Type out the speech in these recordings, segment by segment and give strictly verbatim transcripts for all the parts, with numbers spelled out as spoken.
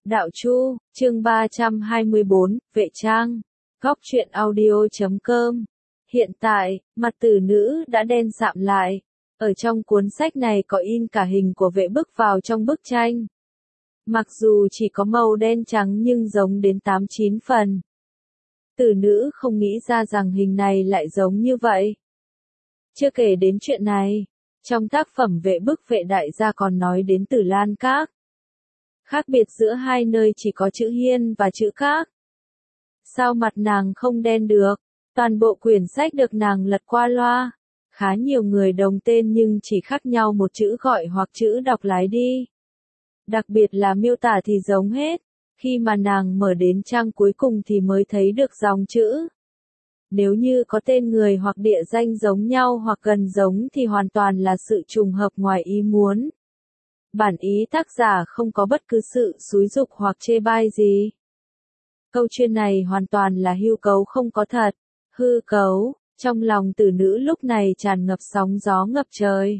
Đạo Chu, chương ba trăm hai mươi bốn, Vệ Trang, góc truyện audio chấm com. Hiện tại, mặt tử nữ đã đen sạm lại. Ở trong cuốn sách này có in cả hình của vệ bức vào trong bức tranh. Mặc dù chỉ có màu đen trắng nhưng giống đến tám chín phần. Tử nữ không nghĩ ra rằng hình này lại giống như vậy. Chưa kể đến chuyện này, trong tác phẩm Vệ bức vệ đại gia còn nói đến Tử Lan Các. Khác biệt giữa hai nơi chỉ có chữ hiên và chữ các. Sao mặt nàng không đen được? Toàn bộ quyển sách được nàng lật qua loa. Khá nhiều người đồng tên nhưng chỉ khác nhau một chữ gọi hoặc chữ đọc lái đi. Đặc biệt là miêu tả thì giống hết. Khi mà nàng mở đến trang cuối cùng thì mới thấy được dòng chữ. Nếu như có tên người hoặc địa danh giống nhau hoặc gần giống thì hoàn toàn là sự trùng hợp ngoài ý muốn. Bản ý tác giả không có bất cứ sự xúi giục hoặc chê bai gì. Câu chuyện này hoàn toàn là hư cấu không có thật. Hư cấu, trong lòng tử nữ lúc này tràn ngập sóng gió ngập trời.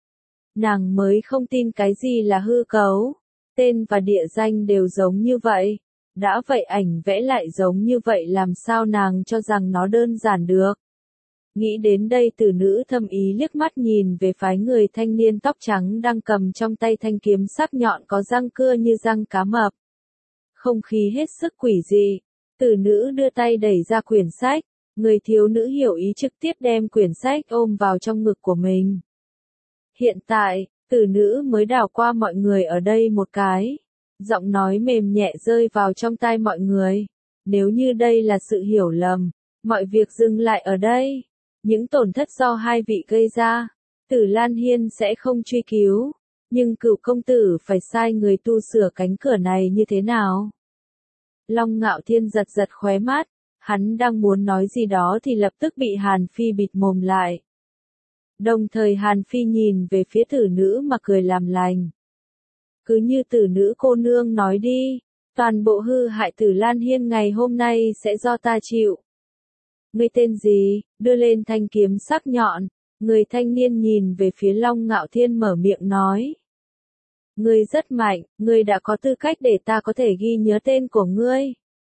Nàng mới không tin cái gì là hư cấu. Tên và địa danh đều giống như vậy. Đã vậy ảnh vẽ lại giống như vậy làm sao nàng cho rằng nó đơn giản được. Nghĩ đến đây tử nữ thâm ý liếc mắt nhìn về phái người thanh niên tóc trắng đang cầm trong tay thanh kiếm sắc nhọn có răng cưa như răng cá mập. Không khí hết sức quỷ dị. Tử nữ đưa tay đẩy ra quyển sách. Người thiếu nữ hiểu ý trực tiếp đem quyển sách ôm vào trong ngực của mình. Hiện tại, tử nữ mới đảo qua mọi người ở đây một cái. Giọng nói mềm nhẹ rơi vào trong tai mọi người. Nếu như đây là sự hiểu lầm, mọi việc dừng lại ở đây. Những tổn thất do hai vị gây ra, Tử Lan Hiên sẽ không truy cứu. Nhưng Cửu công tử phải sai người tu sửa cánh cửa này như thế nào? Long Ngạo Thiên giật giật khóe mắt. Hắn đang muốn nói gì đó thì lập tức bị Hàn Phi bịt mồm lại. Đồng thời Hàn Phi nhìn về phía tử nữ mà cười làm lành. Cứ như tử nữ cô nương nói đi, toàn bộ hư hại Tử Lan Hiên ngày hôm nay sẽ do ta chịu. Ngươi tên gì? Đưa lên thanh kiếm sắc nhọn. Người thanh niên nhìn về phía Long Ngạo Thiên mở miệng nói. Ngươi rất mạnh, ngươi đã có tư cách để ta có thể ghi nhớ tên của ngươi.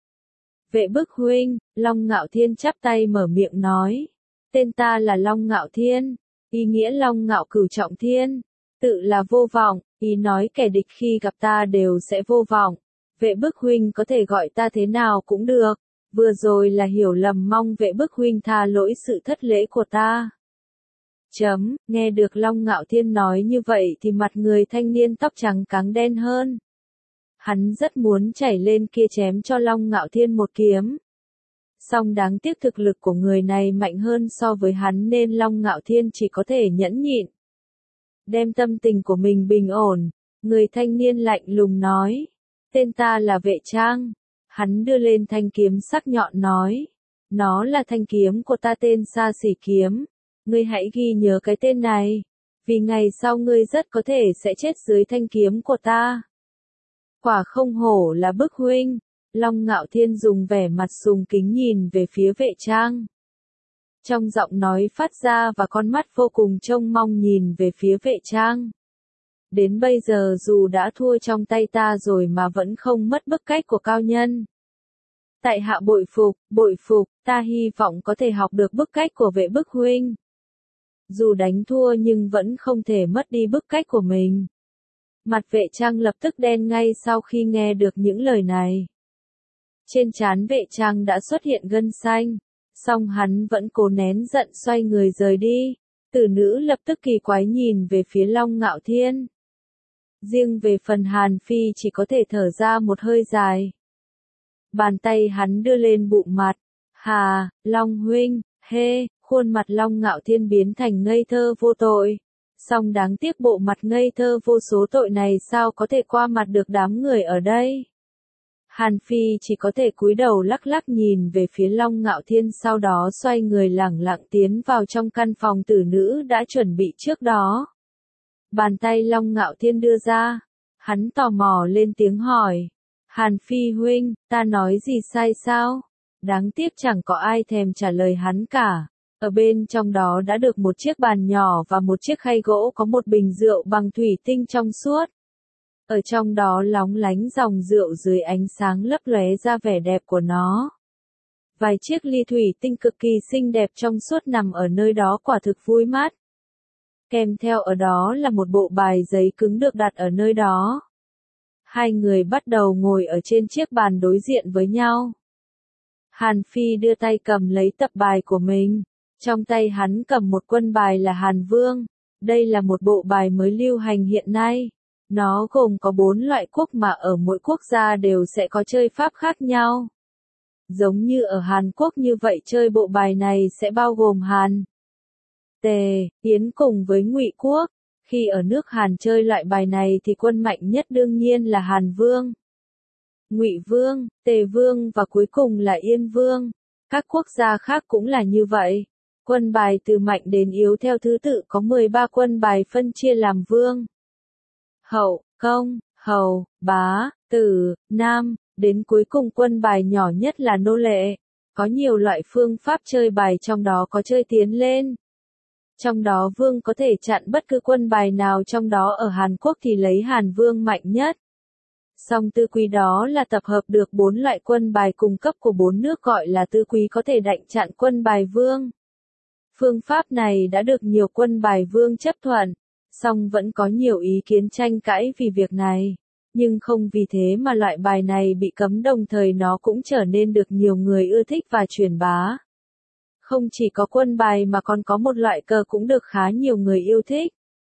Vệ bức huynh, Long Ngạo Thiên chắp tay mở miệng nói. Tên ta là Long Ngạo Thiên, ý nghĩa Long Ngạo Cửu Trọng Thiên, tự là vô vọng, ý nói kẻ địch khi gặp ta đều sẽ vô vọng. Vệ bức huynh có thể gọi ta thế nào cũng được, vừa rồi là hiểu lầm mong vệ bức huynh tha lỗi sự thất lễ của ta. Chấm, nghe được Long Ngạo Thiên nói như vậy thì mặt người thanh niên tóc trắng càng đen hơn. Hắn rất muốn chảy lên kia chém cho Long Ngạo Thiên một kiếm. Song đáng tiếc thực lực của người này mạnh hơn so với hắn nên Long Ngạo Thiên chỉ có thể nhẫn nhịn. Đem tâm tình của mình bình ổn, người thanh niên lạnh lùng nói. Tên ta là Vệ Trang. Hắn đưa lên thanh kiếm sắc nhọn nói. Nó là thanh kiếm của ta tên Sa Sỉ Kiếm. Ngươi hãy ghi nhớ cái tên này. Vì ngày sau ngươi rất có thể sẽ chết dưới thanh kiếm của ta. Quả không hổ là bức huynh. Long Ngạo Thiên dùng vẻ mặt sùng kính nhìn về phía Vệ Trang. Trong giọng nói phát ra và con mắt vô cùng trông mong nhìn về phía Vệ Trang. Đến bây giờ dù đã thua trong tay ta rồi mà vẫn không mất bức cách của cao nhân. Tại hạ bội phục, bội phục, ta hy vọng có thể học được bức cách của Vệ bức huynh. Dù đánh thua nhưng vẫn không thể mất đi bức cách của mình. Mặt Vệ Trang lập tức đen ngay sau khi nghe được những lời này. Trên trán Vệ Trang đã xuất hiện gân xanh, song hắn vẫn cố nén giận xoay người rời đi. Tử nữ lập tức kỳ quái nhìn về phía Long Ngạo Thiên. Riêng về phần Hàn Phi chỉ có thể thở ra một hơi dài. Bàn tay hắn đưa lên bụng mặt. Hà, Long huynh, hê, khuôn mặt Long Ngạo Thiên biến thành ngây thơ vô tội. Song đáng tiếc bộ mặt ngây thơ vô số tội này sao có thể qua mặt được đám người ở đây. Hàn Phi chỉ có thể cúi đầu lắc lắc nhìn về phía Long Ngạo Thiên sau đó xoay người lẳng lặng tiến vào trong căn phòng tử nữ đã chuẩn bị trước đó. Bàn tay Long Ngạo Thiên đưa ra. Hắn tò mò lên tiếng hỏi. Hàn Phi huynh, ta nói gì sai sao? Đáng tiếc chẳng có ai thèm trả lời hắn cả. Ở bên trong đó đã được một chiếc bàn nhỏ và một chiếc khay gỗ có một bình rượu bằng thủy tinh trong suốt. ở trong đó lóng lánh dòng rượu dưới ánh sáng lấp lóe ra vẻ đẹp của nó. Vài chiếc ly thủy tinh cực kỳ xinh đẹp trong suốt nằm ở nơi đó quả thực vui mắt. Kèm theo ở đó là một bộ bài giấy cứng được đặt ở nơi đó. Hai người bắt đầu ngồi ở trên chiếc bàn đối diện với nhau. Hàn Phi đưa tay cầm lấy tập bài của mình. Trong tay hắn cầm một quân bài là Hàn Vương. Đây là một bộ bài mới lưu hành hiện nay. Nó gồm có bốn loại quốc mà ở mỗi quốc gia đều sẽ có chơi pháp khác nhau. Giống như ở Hàn Quốc như vậy, chơi bộ bài này sẽ bao gồm Hàn, Tề, Yến cùng với Ngụy quốc. Khi ở nước Hàn chơi loại bài này thì quân mạnh nhất đương nhiên là Hàn Vương, Ngụy Vương, Tề Vương và cuối cùng là Yên Vương. Các quốc gia khác cũng là như vậy. Quân bài từ mạnh đến yếu theo thứ tự có mười ba quân bài phân chia làm vương, hậu, công, hầu, bá, tử, nam, đến cuối cùng quân bài nhỏ nhất là nô lệ. Có nhiều loại phương pháp chơi bài, trong đó có chơi tiến lên. Trong đó vương có thể chặn bất cứ quân bài nào trong đó. Ở Hàn Quốc thì lấy Hàn Vương mạnh nhất. Song tư quý đó là tập hợp được bốn loại quân bài cùng cấp của bốn nước gọi là tư quý, có thể đạnh chặn quân bài vương. Phương pháp này đã được nhiều quân bài vương chấp thuận, song vẫn có nhiều ý kiến tranh cãi vì việc này. Nhưng không vì thế mà loại bài này bị cấm, đồng thời nó cũng trở nên được nhiều người ưa thích và truyền bá. Không chỉ có quân bài mà còn có một loại cờ cũng được khá nhiều người yêu thích.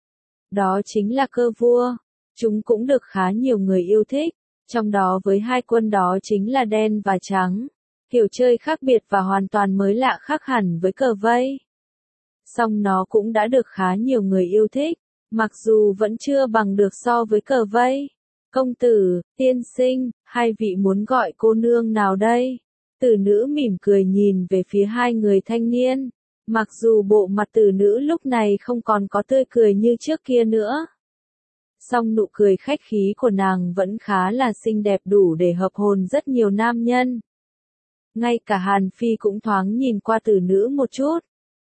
Đó chính là cờ vua. Chúng cũng được khá nhiều người yêu thích. Trong đó với hai quân đó chính là đen và trắng. Kiểu chơi khác biệt và hoàn toàn mới lạ, khác hẳn với cờ vây. Song nó cũng đã được khá nhiều người yêu thích, mặc dù vẫn chưa bằng được so với cờ vây. Công tử, tiên sinh, hai vị muốn gọi cô nương nào đây? Tử nữ mỉm cười nhìn về phía hai người thanh niên. Mặc dù bộ mặt tử nữ lúc này không còn có tươi cười như trước kia nữa. Song nụ cười khách khí của nàng vẫn khá là xinh đẹp, đủ để hợp hồn rất nhiều nam nhân. Ngay cả Hàn Phi cũng thoáng nhìn qua tử nữ một chút.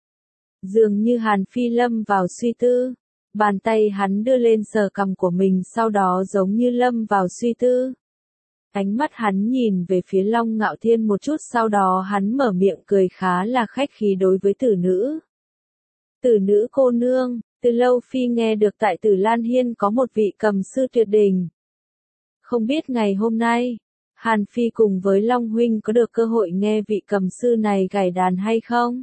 Dường như Hàn Phi lâm vào suy tư. Bàn tay hắn đưa lên sờ cằm của mình, sau đó giống như lâm vào suy tư. Ánh mắt hắn nhìn về phía Long Ngạo Thiên một chút, sau đó hắn mở miệng cười khá là khách khí đối với tử nữ. Tử nữ cô nương, từ lâu Phi nghe được tại Tử Lan Hiên có một vị cầm sư tuyệt đỉnh. Không biết ngày hôm nay, Hàn Phi cùng với Long Huynh có được cơ hội nghe vị cầm sư này gảy đàn hay không?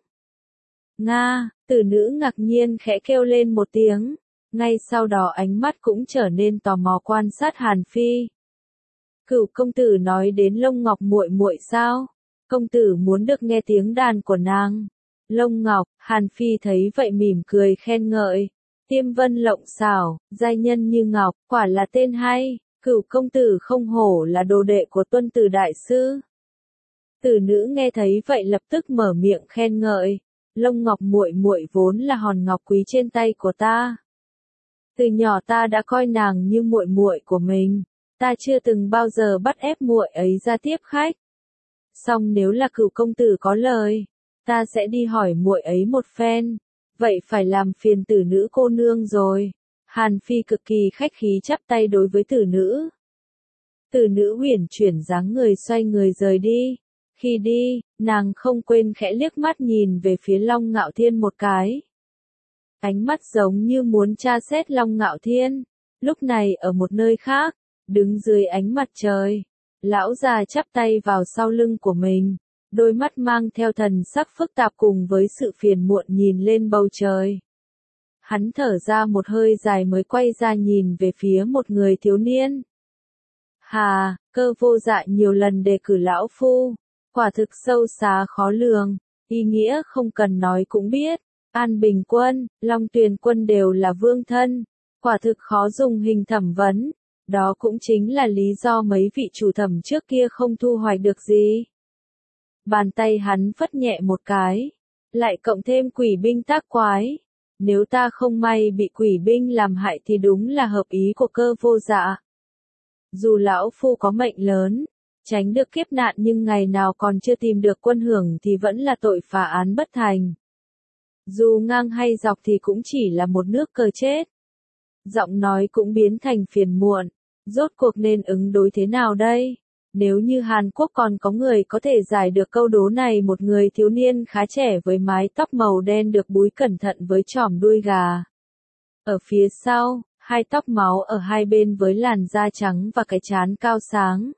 Nga, tử nữ ngạc nhiên khẽ kêu lên một tiếng. Ngay sau đó ánh mắt cũng trở nên tò mò quan sát Hàn Phi. Cửu công tử nói đến Lông Ngọc muội muội sao? Công tử muốn được nghe tiếng đàn của nàng. Lông Ngọc, Hàn Phi thấy vậy mỉm cười khen ngợi. Tiêm vân lộng xảo, giai nhân như ngọc, quả là tên hay. Cửu công tử không hổ là đồ đệ của Tuân Tử đại sư. Tử nữ nghe thấy vậy lập tức mở miệng khen ngợi. Lông Ngọc muội muội vốn là hòn ngọc quý trên tay của ta. Từ nhỏ ta đã coi nàng như muội muội của mình, ta chưa từng bao giờ bắt ép muội ấy ra tiếp khách. Song nếu là Cửu công tử có lời, ta sẽ đi hỏi muội ấy một phen, vậy phải làm phiền tử nữ cô nương rồi. Hàn Phi cực kỳ khách khí chắp tay đối với tử nữ. Tử nữ uyển chuyển dáng người xoay người rời đi. Khi đi, nàng không quên khẽ liếc mắt nhìn về phía Long Ngạo Thiên một cái. Ánh mắt giống như muốn tra xét Long Ngạo Thiên. Lúc này ở một nơi khác, đứng dưới ánh mặt trời, lão già chắp tay vào sau lưng của mình, đôi mắt mang theo thần sắc phức tạp cùng với sự phiền muộn nhìn lên bầu trời. Hắn thở ra một hơi dài mới quay ra nhìn về phía một người thiếu niên. Hà, Cơ Vô Dạ nhiều lần đề cử lão phu, quả thực sâu xa khó lường, ý nghĩa không cần nói cũng biết. An Bình Quân, Long Tuyền Quân đều là vương thân, quả thực khó dùng hình thẩm vấn. Đó cũng chính là lý do mấy vị chủ thẩm trước kia không thu hoạch được gì. Bàn tay hắn phất nhẹ một cái, lại cộng thêm quỷ binh tác quái. Nếu ta không may bị quỷ binh làm hại thì đúng là hợp ý của Cơ Vô Dạ. Dù lão phu có mệnh lớn, tránh được kiếp nạn, nhưng ngày nào còn chưa tìm được quân hưởng thì vẫn là tội phá án bất thành. Dù ngang hay dọc thì cũng chỉ là một nước cờ chết. Giọng nói cũng biến thành phiền muộn. Rốt cuộc nên ứng đối thế nào đây? Nếu như Hàn Quốc còn có người có thể giải được câu đố này, một người thiếu niên khá trẻ với mái tóc màu đen được búi cẩn thận với chòm đuôi gà. Ở phía sau, hai tóc máu ở hai bên với làn da trắng và cái trán cao sáng.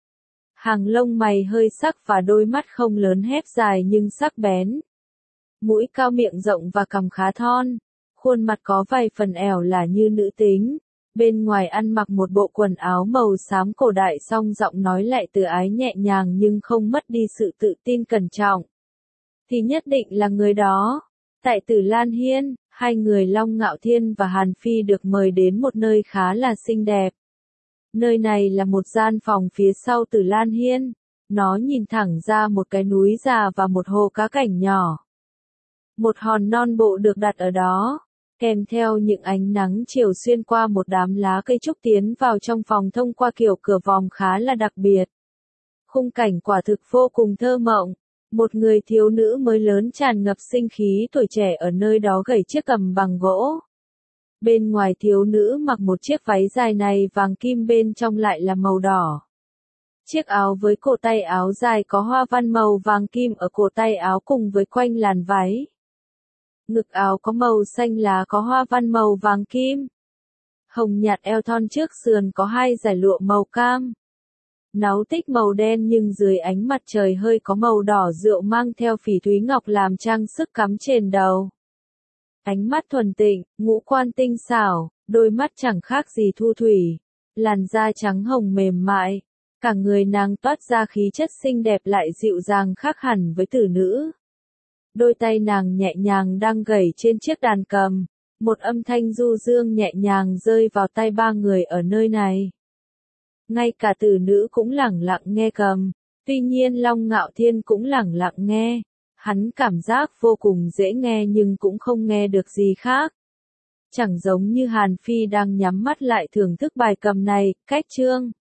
Hàng lông mày hơi sắc và đôi mắt không lớn hẹp dài nhưng sắc bén. Mũi cao, miệng rộng và cằm khá thon. Khuôn mặt có vài phần ẻo lả như nữ tính. Bên ngoài ăn mặc một bộ quần áo màu xám cổ đại, song giọng nói lại từ ái nhẹ nhàng nhưng không mất đi sự tự tin cẩn trọng. Thì nhất định là người đó. Tại Tử Lan Hiên, hai người Long Ngạo Thiên và Hàn Phi được mời đến một nơi khá là xinh đẹp. Nơi này là một gian phòng phía sau Tử Lan Hiên. Nó nhìn thẳng ra một cái núi già và một hồ cá cảnh nhỏ. Một hòn non bộ được đặt ở đó, kèm theo những ánh nắng chiều xuyên qua một đám lá cây trúc tiến vào trong phòng thông qua kiểu cửa vòm khá là đặc biệt. Khung cảnh quả thực vô cùng thơ mộng. Một người thiếu nữ mới lớn tràn ngập sinh khí tuổi trẻ ở nơi đó gảy chiếc cầm bằng gỗ. Bên ngoài thiếu nữ mặc một chiếc váy dài này vàng kim, bên trong lại là màu đỏ. Chiếc áo với cổ tay áo dài có hoa văn màu vàng kim ở cổ tay áo cùng với quanh làn váy. Ngực áo có màu xanh lá có hoa văn màu vàng kim. Hồng nhạt eo thon, trước sườn có hai dải lụa màu cam. Náu tích màu đen nhưng dưới ánh mặt trời hơi có màu đỏ rượu, mang theo phỉ thúy ngọc làm trang sức cắm trên đầu. Ánh mắt thuần tịnh, ngũ quan tinh xảo, đôi mắt chẳng khác gì thu thủy. Làn da trắng hồng mềm mại. Cả người nàng toát ra khí chất xinh đẹp lại dịu dàng khác hẳn với tử nữ. Đôi tay nàng nhẹ nhàng đang gảy trên chiếc đàn cầm. Một âm thanh du dương nhẹ nhàng rơi vào tai ba người ở nơi này. Ngay cả tử nữ cũng lẳng lặng nghe cầm. Tuy nhiên Long Ngạo Thiên cũng lẳng lặng nghe. Hắn cảm giác vô cùng dễ nghe nhưng cũng không nghe được gì khác. Chẳng giống như Hàn Phi đang nhắm mắt lại thưởng thức bài cầm này, cách chương.